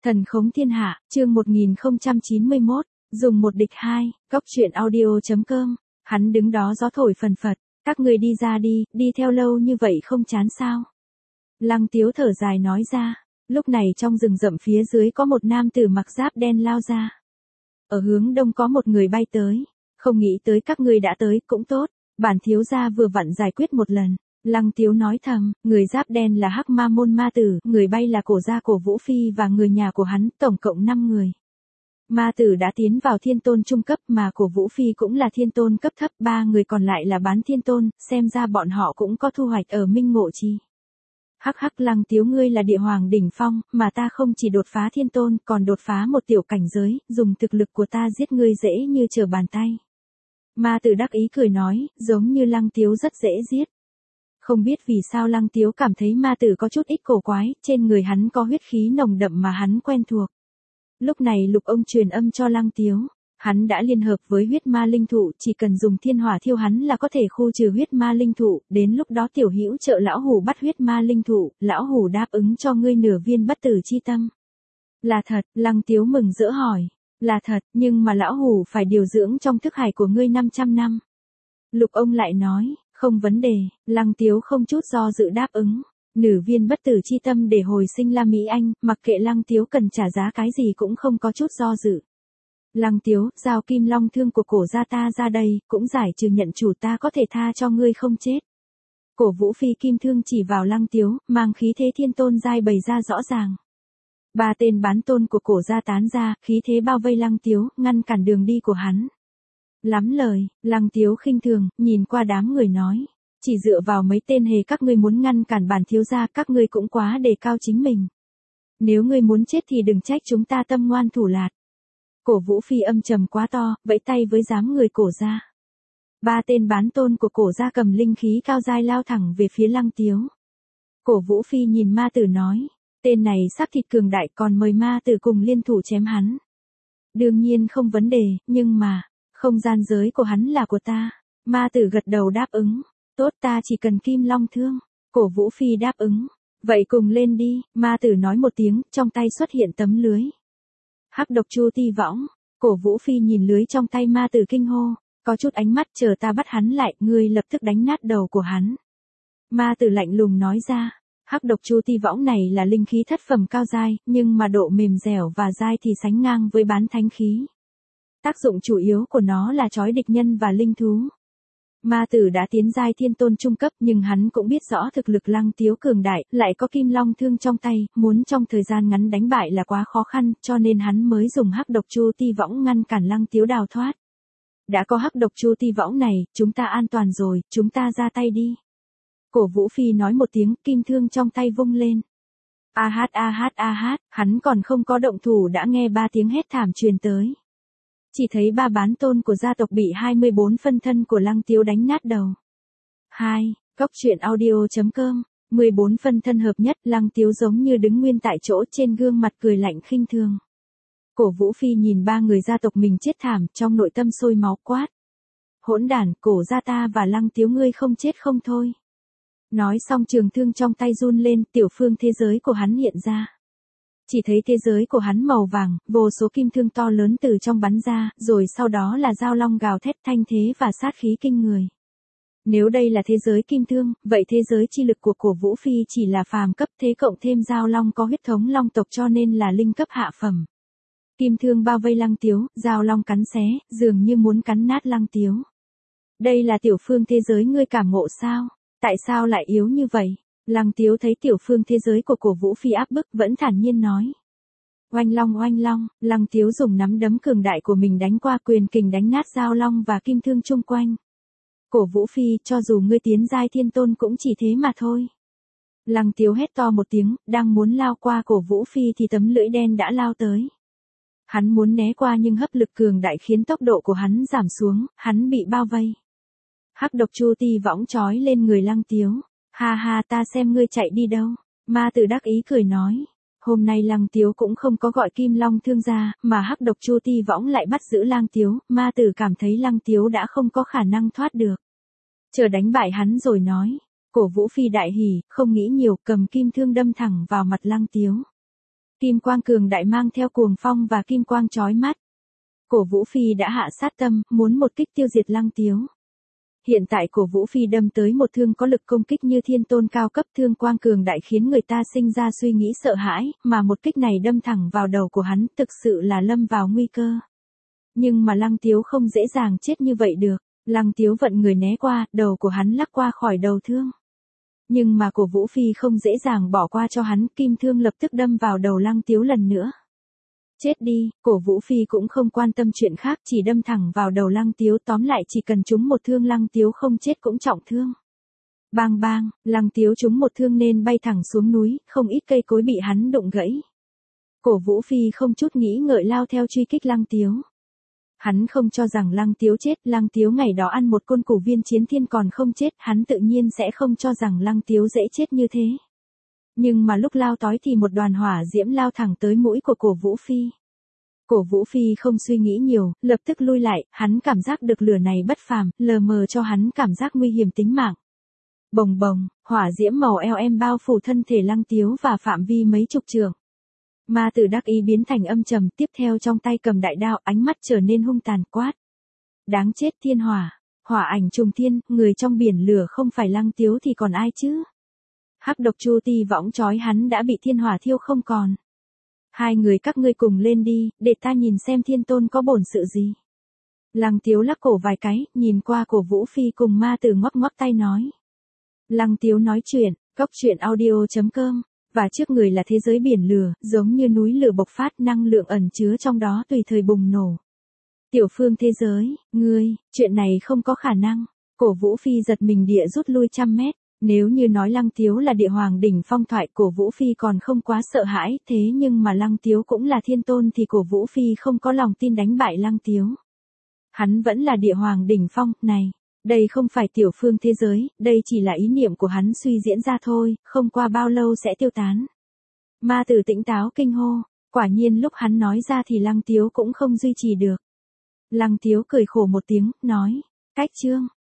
Thần khống thiên hạ, chương 1091, dùng một địch hai, góc truyện audio.com, hắn đứng đó gió thổi phần phật, các người đi ra đi theo lâu như vậy không chán sao. Lăng Tiếu thở dài nói ra, lúc này trong rừng rậm phía dưới có một nam tử mặc giáp đen lao ra. Ở hướng đông có một người bay tới, không nghĩ tới các ngươi đã tới, cũng tốt, bản thiếu gia vừa vặn giải quyết một lần. Lăng Tiếu nói thầm, người giáp đen là Hắc Ma Môn ma tử, người bay là Cổ gia Cổ Vũ Phi và người nhà của hắn, tổng cộng 5 người. Ma tử đã tiến vào thiên tôn trung cấp mà Cổ Vũ Phi cũng là thiên tôn cấp thấp, 3 người còn lại là bán thiên tôn, xem ra bọn họ cũng có thu hoạch ở Minh Ngộ Chi. Hắc hắc, Lăng Tiếu, ngươi là địa hoàng đỉnh phong, mà ta không chỉ đột phá thiên tôn, còn đột phá một tiểu cảnh giới, dùng thực lực của ta giết ngươi dễ như trở bàn tay. Ma tử đắc ý cười nói, giống như Lăng Tiếu rất dễ giết. Không biết vì sao Lăng Tiếu cảm thấy ma tử có chút ít cổ quái, trên người hắn có huyết khí nồng đậm mà hắn quen thuộc. Lúc này Lục ông truyền âm cho Lăng Tiếu, hắn đã liên hợp với huyết ma linh thụ, chỉ cần dùng thiên hỏa thiêu hắn là có thể khu trừ huyết ma linh thụ, đến lúc đó tiểu hữu trợ lão hủ bắt huyết ma linh thụ, lão hủ đáp ứng cho ngươi nửa viên bất tử chi tâm. Là thật, Lăng Tiếu mừng rỡ hỏi, là thật, nhưng mà lão hủ phải điều dưỡng trong thức hải của ngươi 500 năm. Lục ông lại nói, không vấn đề, Lăng Tiếu không chút do dự đáp ứng. Nửa viên bất tử chi tâm để hồi sinh La Mỹ Anh, mặc kệ Lăng Tiếu cần trả giá cái gì cũng không có chút do dự. Lăng Tiếu, giao kim long thương của Cổ gia ta ra đây, cũng giải trừ nhận chủ, ta có thể tha cho ngươi không chết. Cổ Vũ Phi kim thương chỉ vào Lăng Tiếu, mang khí thế thiên tôn giai bày ra rõ ràng. 3 tên bán tôn của Cổ gia tán ra, khí thế bao vây Lăng Tiếu, ngăn cản đường đi của hắn. Lắm lời, Lăng Tiếu khinh thường, nhìn qua đám người nói, chỉ dựa vào mấy tên hề các ngươi muốn ngăn cản bản thiếu gia, các ngươi cũng quá đề cao chính mình. Nếu ngươi muốn chết thì đừng trách chúng ta tâm ngoan thủ lạt. Cổ Vũ Phi âm trầm quá to, vẫy tay với đám người Cổ gia. 3 tên bán tôn của Cổ gia cầm linh khí cao giai lao thẳng về phía Lăng Tiếu. Cổ Vũ Phi nhìn ma tử nói, tên này xác thịt cường đại, còn mời ma tử cùng liên thủ chém hắn. Đương nhiên không vấn đề, nhưng mà, không gian giới của hắn là của ta. Ma tử gật đầu đáp ứng, tốt, ta chỉ cần kim long thương. Cổ Vũ Phi đáp ứng, vậy cùng lên đi, ma tử nói một tiếng, trong tay xuất hiện tấm lưới. Hắc độc chu ti võng. Cổ Vũ Phi nhìn lưới trong tay ma tử kinh hô, có chút ánh mắt, chờ ta bắt hắn lại, ngươi lập tức đánh nát đầu của hắn. Ma tử lạnh lùng nói ra, hắc độc chu ti võng này là linh khí thất phẩm cao giai, nhưng mà độ mềm dẻo và dai thì sánh ngang với bán thánh khí. Tác dụng chủ yếu của nó là trói địch nhân và linh thú. Ma tử đã tiến giai thiên tôn trung cấp, nhưng hắn cũng biết rõ thực lực Lăng Tiếu cường đại, lại có kim long thương trong tay, muốn trong thời gian ngắn đánh bại là quá khó khăn, cho nên hắn mới dùng hắc độc chu ti võng ngăn cản Lăng Tiếu đào thoát. Đã có hắc độc chu ti võng này, chúng ta an toàn rồi, chúng ta ra tay đi. Cổ Vũ Phi nói một tiếng, kim thương trong tay vung lên. A hát, hắn còn không có động thủ đã nghe 3 tiếng hét thảm truyền tới. Chỉ thấy 3 bán tôn của gia tộc bị 24 phân thân của Lăng Tiếu đánh nát đầu. 2. Góc truyện audio.com, 14 phân thân hợp nhất, Lăng Tiếu giống như đứng nguyên tại chỗ, trên gương mặt cười lạnh khinh thường. Cổ Vũ Phi nhìn 3 người gia tộc mình chết thảm, trong nội tâm sôi máu quát. Hỗn đản, Cổ gia ta và Lăng Tiếu ngươi không chết không thôi. Nói xong trường thương trong tay run lên, tiểu phương thế giới của hắn hiện ra. Chỉ thấy thế giới của hắn màu vàng, vô số kim thương to lớn từ trong bắn ra, rồi sau đó là dao long gào thét thanh thế và sát khí kinh người. Nếu đây là thế giới kim thương, vậy thế giới chi lực của Cổ Vũ Phi chỉ là phàm cấp, thế cộng thêm dao long có huyết thống long tộc cho nên là linh cấp hạ phẩm. Kim thương bao vây Lăng Tiếu, dao long cắn xé, dường như muốn cắn nát Lăng Tiếu. Đây là tiểu phương thế giới ngươi cảm ngộ sao? Tại sao lại yếu như vậy? Lăng Tiếu thấy tiểu phương thế giới của Cổ Vũ Phi áp bức, vẫn thản nhiên nói. Oanh long, Lăng Tiếu dùng nắm đấm cường đại của mình đánh qua, quyền kình đánh nát dao long và kim thương chung quanh. Cổ Vũ Phi, cho dù ngươi tiến giai thiên tôn cũng chỉ thế mà thôi. Lăng Tiếu hét to một tiếng, đang muốn lao qua Cổ Vũ Phi thì tấm lưỡi đen đã lao tới. Hắn muốn né qua nhưng hấp lực cường đại khiến tốc độ của hắn giảm xuống, hắn bị bao vây. Hắc độc chu ti võng trói lên người Lăng Tiếu. Ha, ta xem ngươi chạy đi đâu. Ma tử đắc ý cười nói. Hôm nay Lăng Tiếu cũng không có gọi kim long thương ra, mà hắc độc chu ti võng lại bắt giữ Lăng Tiếu. Ma tử cảm thấy Lăng Tiếu đã không có khả năng thoát được. Chờ đánh bại hắn rồi nói. Cổ Vũ Phi đại hỉ, không nghĩ nhiều, cầm kim thương đâm thẳng vào mặt Lăng Tiếu. Kim quang cường đại mang theo cuồng phong và kim quang chói mắt. Cổ Vũ Phi đã hạ sát tâm, muốn một kích tiêu diệt Lăng Tiếu. Hiện tại Cổ Vũ Phi đâm tới một thương có lực công kích như thiên tôn cao cấp, thương quang cường đại khiến người ta sinh ra suy nghĩ sợ hãi, mà một kích này đâm thẳng vào đầu của hắn, thực sự là lâm vào nguy cơ. Nhưng mà Lăng Tiếu không dễ dàng chết như vậy được. Lăng Tiếu vận người né qua, đầu của hắn lắc qua khỏi đầu thương. Nhưng mà Cổ Vũ Phi không dễ dàng bỏ qua cho hắn, kim thương lập tức đâm vào đầu Lăng Tiếu lần nữa. Chết đi, Cổ Vũ Phi cũng không quan tâm chuyện khác, chỉ đâm thẳng vào đầu Lăng Tiếu, tóm lại chỉ cần trúng một thương Lăng Tiếu không chết cũng trọng thương. Bang bang, Lăng Tiếu trúng một thương nên bay thẳng xuống núi, không ít cây cối bị hắn đụng gãy. Cổ Vũ Phi không chút nghĩ ngợi lao theo truy kích Lăng Tiếu. Hắn không cho rằng Lăng Tiếu chết, Lăng Tiếu ngày đó ăn một côn củ viên chiến thiên còn không chết, hắn tự nhiên sẽ không cho rằng Lăng Tiếu dễ chết như thế. Nhưng mà lúc lao tói thì một đoàn hỏa diễm lao thẳng tới mũi của Cổ Vũ Phi. Cổ Vũ Phi không suy nghĩ nhiều, lập tức lui lại, hắn cảm giác được lửa này bất phàm, lờ mờ cho hắn cảm giác nguy hiểm tính mạng. Bồng bồng, hỏa diễm màu LM bao phủ thân thể Lăng Tiếu và phạm vi mấy chục trượng. Ma Tử đắc ý biến thành âm trầm, tiếp theo trong tay cầm đại đao, ánh mắt trở nên hung tàn, quát. Đáng chết, thiên hỏa, hỏa ảnh trùng thiên, người trong biển lửa không phải Lăng Tiếu thì còn ai chứ? Hắc độc chu ti võng chói hắn đã bị thiên hỏa thiêu không còn. Hai người các ngươi cùng lên đi, để ta nhìn xem thiên tôn có bổn sự gì. Lăng Tiếu lắc cổ vài cái, nhìn qua Cổ Vũ Phi cùng Ma Tử ngoắc ngoắc tay nói. Lăng Tiếu nói chuyện, cốc truyện audio.com. Và trước người là thế giới biển lửa, giống như núi lửa bộc phát, năng lượng ẩn chứa trong đó tùy thời bùng nổ. Tiểu Phương thế giới, ngươi, chuyện này không có khả năng. Cổ Vũ Phi giật mình địa rút lui 100 mét. Nếu như nói Lăng Tiếu là địa hoàng đỉnh phong thoại, Cổ Vũ Phi còn không quá sợ hãi, thế nhưng mà Lăng Tiếu cũng là thiên tôn thì Cổ Vũ Phi không có lòng tin đánh bại Lăng Tiếu. Hắn vẫn là địa hoàng đỉnh phong, này. Đây không phải tiểu phương thế giới, đây chỉ là ý niệm của hắn suy diễn ra thôi, không qua bao lâu sẽ tiêu tán. Ma Tử tỉnh táo kinh hô, quả nhiên lúc hắn nói ra thì Lăng Tiếu cũng không duy trì được. Lăng Tiếu cười khổ một tiếng, nói, cách chương.